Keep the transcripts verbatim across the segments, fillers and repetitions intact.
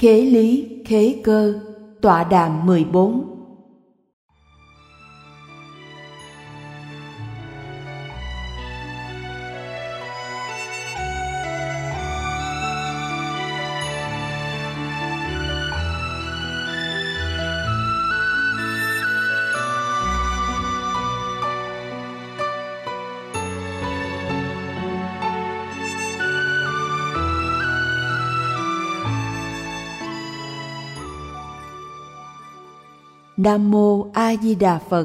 Khế lý, khế cơ, tọa đàm mười bốn. Nam Mô A Di Đà Phật.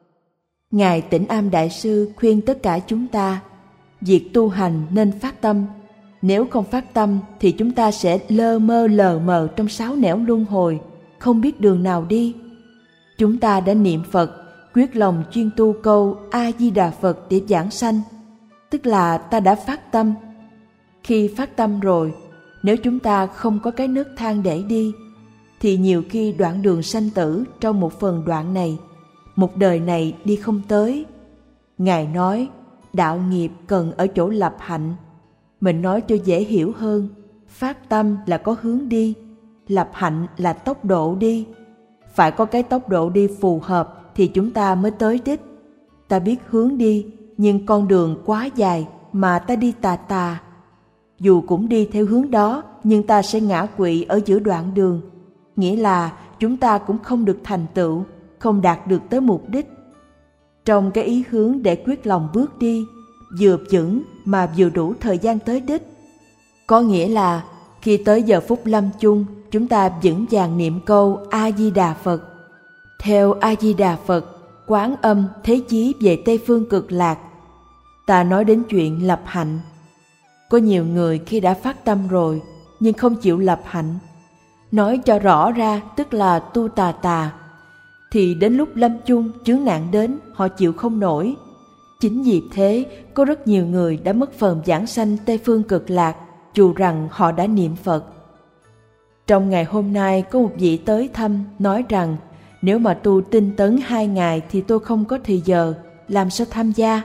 Ngài Tĩnh Am Đại Sư khuyên tất cả chúng ta, việc tu hành nên phát tâm. Nếu không phát tâm thì chúng ta sẽ lơ mơ lờ mờ trong sáu nẻo luân hồi, không biết đường nào đi. Chúng ta đã niệm Phật, quyết lòng chuyên tu câu A Di Đà Phật để giảng sanh, tức là ta đã phát tâm. Khi phát tâm rồi, nếu chúng ta không có cái nấc thang để đi, thì nhiều khi đoạn đường sanh tử trong một phần đoạn này, một đời này đi không tới. Ngài nói, đạo nghiệp cần ở chỗ lập hạnh. Mình nói cho dễ hiểu hơn, phát tâm là có hướng đi, lập hạnh là tốc độ đi. Phải có cái tốc độ đi phù hợp thì chúng ta mới tới đích. Ta biết hướng đi, nhưng con đường quá dài mà ta đi tà tà. Dù cũng đi theo hướng đó, nhưng ta sẽ ngã quỵ ở giữa đoạn đường. Nghĩa là chúng ta cũng không được thành tựu, không đạt được tới mục đích. Trong cái ý hướng để quyết lòng bước đi, vừa vững mà vừa đủ thời gian tới đích. Có nghĩa là khi tới giờ phút lâm chung, chúng ta vững vàng niệm câu A Di Đà Phật. Theo A Di Đà Phật, Quán Âm thế chí về Tây Phương Cực Lạc. Ta nói đến chuyện lập hạnh. Có nhiều người khi đã phát tâm rồi, nhưng không chịu lập hạnh. Nói cho rõ ra tức là tu tà tà, thì đến lúc lâm chung chướng nạn đến họ chịu không nổi. Chính vì thế có rất nhiều người đã mất phần giảng sanh Tây Phương Cực Lạc dù rằng họ đã niệm Phật. Trong ngày hôm nay có một vị tới thăm nói rằng nếu mà tu tinh tấn hai ngày thì tôi không có thời giờ, làm sao tham gia?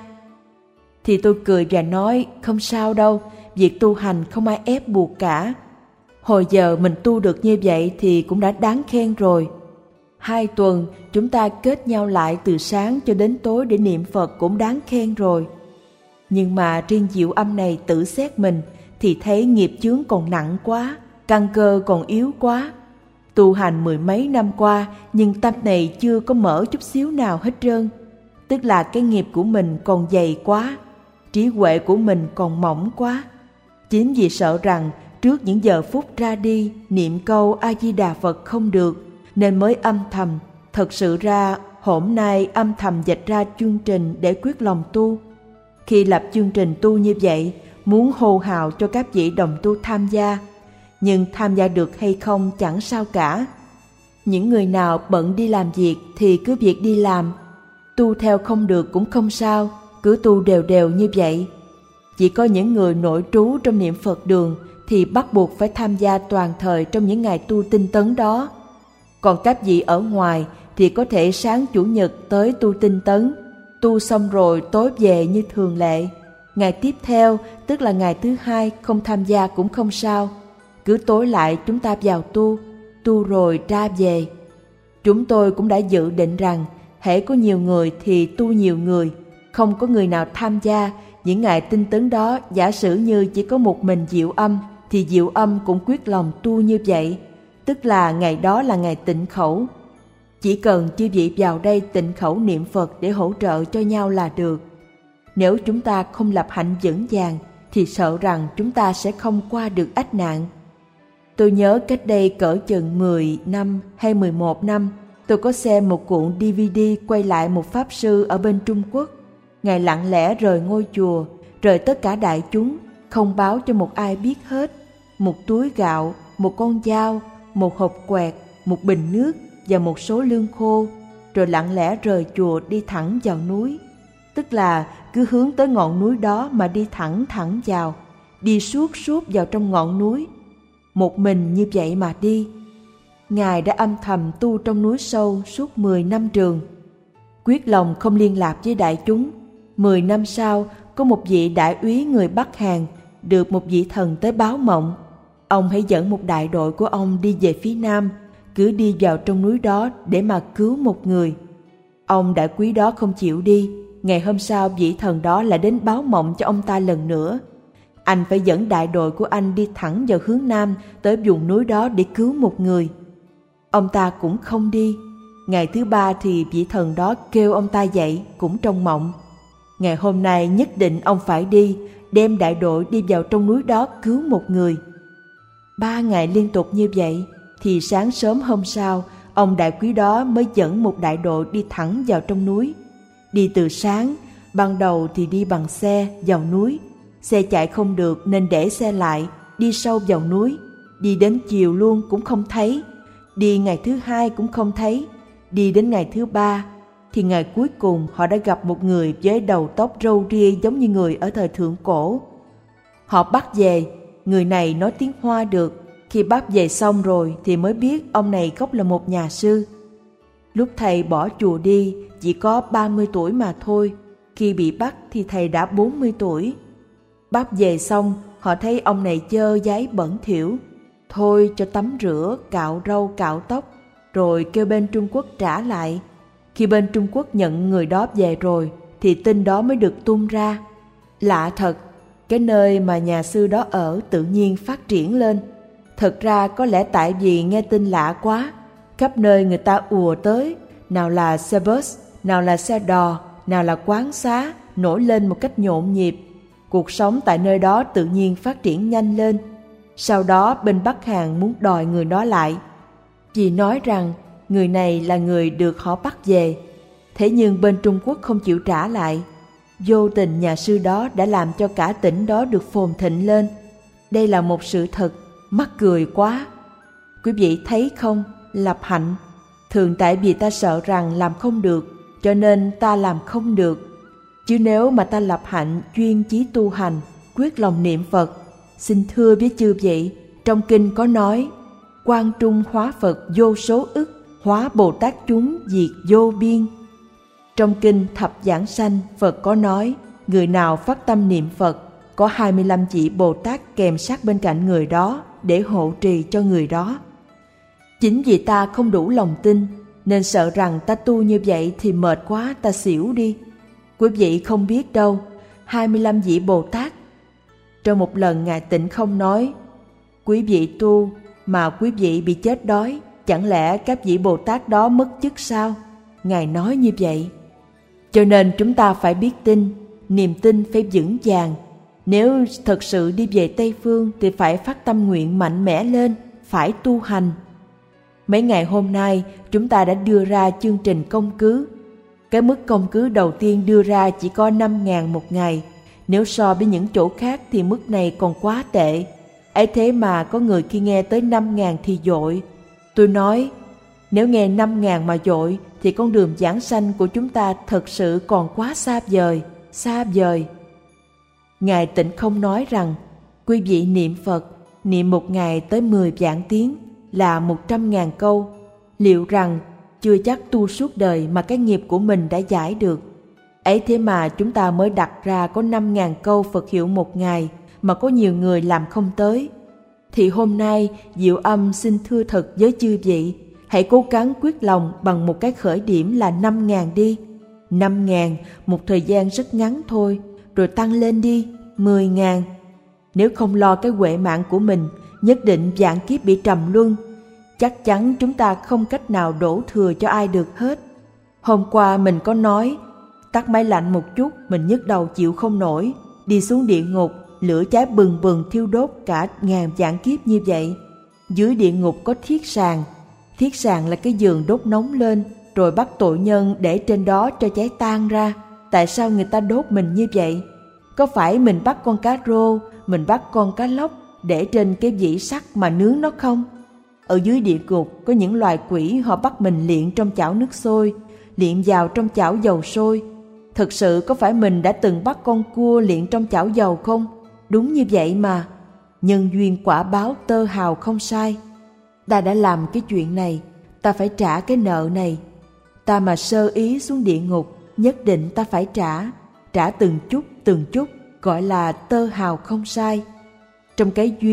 Thì tôi cười và nói không sao đâu, việc tu hành không ai ép buộc cả. Hồi giờ mình tu được như vậy thì cũng đã đáng khen rồi. Hai tuần chúng ta kết nhau lại từ sáng cho đến tối để niệm Phật cũng đáng khen rồi. Nhưng mà riêng Diệu Âm này tự xét mình thì thấy nghiệp chướng còn nặng quá, căn cơ còn yếu quá. Tu hành mười mấy năm qua nhưng tâm này chưa có mở chút xíu nào hết trơn. Tức là cái nghiệp của mình còn dày quá, trí huệ của mình còn mỏng quá. Chính vì sợ rằng trước những giờ phút ra đi niệm câu A Di Đà Phật không được, nên mới âm thầm. Thật sự ra hôm nay âm thầm dạch ra chương trình để quyết lòng tu. Khi lập chương trình tu như vậy, muốn hô hào cho các vị đồng tu tham gia, nhưng tham gia được hay không chẳng sao cả. Những người nào bận đi làm việc thì cứ việc đi làm, tu theo không được cũng không sao, cứ tu đều đều như vậy. Chỉ có những người nội trú trong niệm Phật đường thì bắt buộc phải tham gia toàn thời trong những ngày tu tinh tấn đó. Còn các vị ở ngoài thì có thể sáng chủ nhật tới tu tinh tấn, tu xong rồi tối về như thường lệ. Ngày tiếp theo, tức là ngày thứ hai, không tham gia cũng không sao. Cứ tối lại chúng ta vào tu, tu rồi ra về. Chúng tôi cũng đã dự định rằng hễ có nhiều người thì tu nhiều người, không có người nào tham gia. Những ngày tinh tấn đó, giả sử như chỉ có một mình Diệu Âm, thì Diệu Âm cũng quyết lòng tu như vậy, tức là ngày đó là ngày tịnh khẩu. Chỉ cần chư vị vào đây tịnh khẩu niệm Phật để hỗ trợ cho nhau là được. Nếu chúng ta không lập hạnh vững vàng thì sợ rằng chúng ta sẽ không qua được ách nạn. Tôi nhớ cách đây cỡ chừng mười năm hay mười một năm, tôi có xem một cuộn đê vê đê quay lại một pháp sư ở bên Trung Quốc. Ngài lặng lẽ rời ngôi chùa, rời tất cả đại chúng, không báo cho một ai biết hết. Một túi gạo, một con dao, một hộp quẹt, một bình nước và một số lương khô, rồi lặng lẽ rời chùa đi thẳng vào núi. Tức là cứ hướng tới ngọn núi đó mà đi thẳng thẳng vào, đi suốt suốt vào trong ngọn núi. Một mình như vậy mà đi. Ngài đã âm thầm tu trong núi sâu suốt mười năm trường. Quyết lòng không liên lạc với đại chúng. Mười năm sau, có một vị đại úy người Bắc Hàn được một vị thần tới báo mộng. Ông hãy dẫn một đại đội của ông đi về phía nam, cứ đi vào trong núi đó để mà cứu một người. Ông đại quý đó không chịu đi. Ngày hôm sau vị thần đó lại đến báo mộng cho ông ta lần nữa. Anh phải dẫn đại đội của anh đi thẳng vào hướng nam tới vùng núi đó để cứu một người. Ông ta cũng không đi. Ngày thứ ba thì vị thần đó kêu ông ta dậy cũng trong mộng. Ngày hôm nay nhất định ông phải đi, đem đại đội đi vào trong núi đó cứu một người. Ba ngày liên tục như vậy, thì sáng sớm hôm sau, ông đại quý đó mới dẫn một đại đội đi thẳng vào trong núi. Đi từ sáng, ban đầu thì đi bằng xe vào núi. Xe chạy không được nên để xe lại, đi sâu vào núi. Đi đến chiều luôn cũng không thấy. Đi ngày thứ hai cũng không thấy. Đi đến ngày thứ ba, thì ngày cuối cùng họ đã gặp một người với đầu tóc râu ria giống như người ở thời thượng cổ. Họ bắt về, người này nói tiếng Hoa được. Khi bắt về xong rồi thì mới biết ông này gốc là một nhà sư. Lúc thầy bỏ chùa đi chỉ có ba mươi tuổi mà thôi. Khi bị bắt thì thầy đã bốn mươi tuổi. Bắt về xong họ thấy ông này dơ dáy bẩn thỉu. Thôi cho tắm rửa, cạo râu cạo tóc, rồi kêu bên Trung Quốc trả lại. Khi bên Trung Quốc nhận người đó về rồi thì tin đó mới được tung ra. Lạ thật, cái nơi mà nhà sư đó ở tự nhiên phát triển lên. Thật ra có lẽ tại vì nghe tin lạ quá, khắp nơi người ta ùa tới, nào là xe bus, nào là xe đò, nào là quán xá, nổi lên một cách nhộn nhịp. Cuộc sống tại nơi đó tự nhiên phát triển nhanh lên. Sau đó bên Bắc Hàn muốn đòi người đó lại, vì nói rằng người này là người được họ bắt về. Thế nhưng bên Trung Quốc không chịu trả lại. Vô tình nhà sư đó đã làm cho cả tỉnh đó được phồn thịnh lên. Đây là một sự thật, mắc cười quá. Quý vị thấy không, lập hạnh. Thường tại vì ta sợ rằng làm không được, cho nên ta làm không được. Chứ nếu mà ta lập hạnh chuyên chí tu hành, quyết lòng niệm Phật, xin thưa với chư vị, trong kinh có nói, Quang Trung hóa Phật vô số ức, hóa Bồ Tát chúng diệt vô biên. Trong kinh Thập Giảng Sanh, Phật có nói, người nào phát tâm niệm Phật, có hai mươi lăm vị Bồ Tát kèm sát bên cạnh người đó để hộ trì cho người đó. Chính vì ta không đủ lòng tin, nên sợ rằng ta tu như vậy thì mệt quá, ta xỉu đi. Quý vị không biết đâu, hai mươi lăm vị Bồ Tát. Trong một lần Ngài Tịnh Không nói, quý vị tu mà quý vị bị chết đói, chẳng lẽ các vị Bồ Tát đó mất chức sao? Ngài nói như vậy. Cho nên chúng ta phải biết tin, niềm tin phải vững vàng. Nếu thật sự đi về Tây Phương thì phải phát tâm nguyện mạnh mẽ lên, phải tu hành. Mấy ngày hôm nay chúng ta đã đưa ra chương trình công cứ. Cái mức công cứ đầu tiên đưa ra chỉ có năm ngàn một ngày. Nếu so với những chỗ khác thì mức này còn quá tệ. Ấy thế mà có người khi nghe tới năm ngàn thì dội. Tôi nói, nếu nghe năm ngàn mà dội thì con đường giảng sanh của chúng ta thật sự còn quá xa vời, xa vời. Ngài Tịnh Không nói rằng, quý vị niệm Phật, niệm một ngày tới mười vạn tiếng là một trăm ngàn câu. Liệu rằng chưa chắc tu suốt đời mà cái nghiệp của mình đã giải được. Ấy thế mà chúng ta mới đặt ra có năm ngàn câu Phật hiệu một ngày mà có nhiều người làm không tới. Thì hôm nay Diệu Âm xin thưa thật với chư vị, hãy cố gắng quyết lòng bằng một cái khởi điểm là năm ngàn đi. Năm ngàn, một thời gian rất ngắn thôi, rồi tăng lên đi, mười ngàn. Nếu không lo cái huệ mạng của mình, nhất định vạn kiếp bị trầm luân. Chắc chắn chúng ta không cách nào đổ thừa cho ai được hết. Hôm qua mình có nói, tắt máy lạnh một chút mình nhức đầu chịu không nổi, đi xuống địa ngục, lửa cháy bừng bừng thiêu đốt cả ngàn vạn kiếp như vậy. Dưới địa ngục có thiết sàng. Thiết sàng là cái giường đốt nóng lên, rồi bắt tội nhân để trên đó cho cháy tan ra. Tại sao người ta đốt mình như vậy? Có phải mình bắt con cá rô, mình bắt con cá lóc để trên cái dĩ sắt mà nướng nó không? Ở dưới địa ngục có những loài quỷ họ bắt mình luyện trong chảo nước sôi, luyện vào trong chảo dầu sôi. Thực sự có phải mình đã từng bắt con cua luyện trong chảo dầu không? Đúng như vậy mà. Nhân duyên quả báo tơ hào không sai. Ta đã làm cái chuyện này, ta phải trả cái nợ này. Ta mà sơ ý xuống địa ngục, nhất định ta phải trả. Trả từng chút từng chút, gọi là tơ hào không sai. Trong cái duyên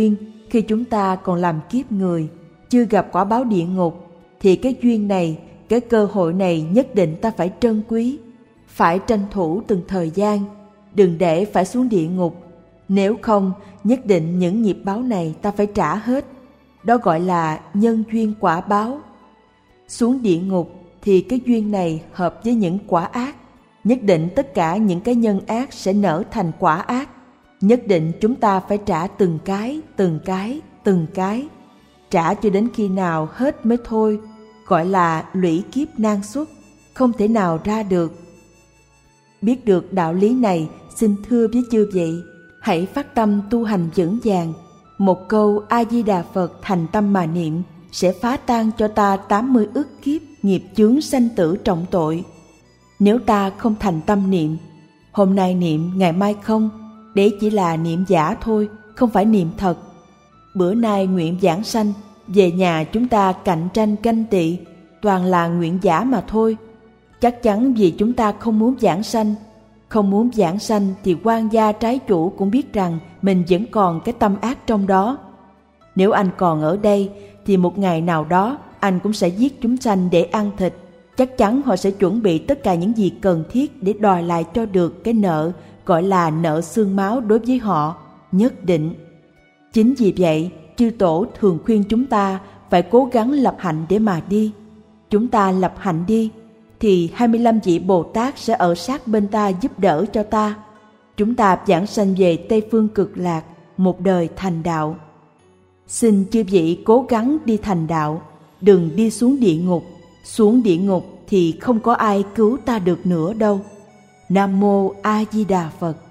khi chúng ta còn làm kiếp người, chưa gặp quả báo địa ngục, thì cái duyên này, cái cơ hội này nhất định ta phải trân quý, phải tranh thủ từng thời gian, đừng để phải xuống địa ngục. Nếu không, nhất định những nghiệp báo này ta phải trả hết. Đó gọi là nhân duyên quả báo. Xuống địa ngục thì cái duyên này hợp với những quả ác. Nhất định tất cả những cái nhân ác sẽ nở thành quả ác. Nhất định chúng ta phải trả từng cái, từng cái, từng cái. Trả cho đến khi nào hết mới thôi, gọi là lũy kiếp nan xuất, không thể nào ra được. Biết được đạo lý này, xin thưa với chư vị, hãy phát tâm tu hành vững vàng. Một câu A-di-đà Phật thành tâm mà niệm sẽ phá tan cho ta tám mươi ức kiếp nghiệp chướng sanh tử trọng tội. Nếu ta không thành tâm niệm, hôm nay niệm, ngày mai không, đấy chỉ là niệm giả thôi, không phải niệm thật. Bữa nay nguyện giảng sanh, về nhà chúng ta cạnh tranh ganh tị, toàn là nguyện giả mà thôi. Chắc chắn vì chúng ta không muốn giảng sanh. Không muốn giảng sanh thì quan gia trái chủ cũng biết rằng mình vẫn còn cái tâm ác trong đó. Nếu anh còn ở đây thì một ngày nào đó anh cũng sẽ giết chúng sanh để ăn thịt. Chắc chắn họ sẽ chuẩn bị tất cả những gì cần thiết để đòi lại cho được cái nợ gọi là nợ xương máu đối với họ, nhất định. Chính vì vậy, chư tổ thường khuyên chúng ta phải cố gắng lập hạnh để mà đi. Chúng ta lập hạnh đi, thì hai mươi lăm vị Bồ Tát sẽ ở sát bên ta giúp đỡ cho ta. Chúng ta giảng sanh về Tây Phương Cực Lạc, một đời thành đạo. Xin chư vị cố gắng đi thành đạo, đừng đi xuống địa ngục. Xuống địa ngục thì không có ai cứu ta được nữa đâu. Nam Mô A Di Đà Phật.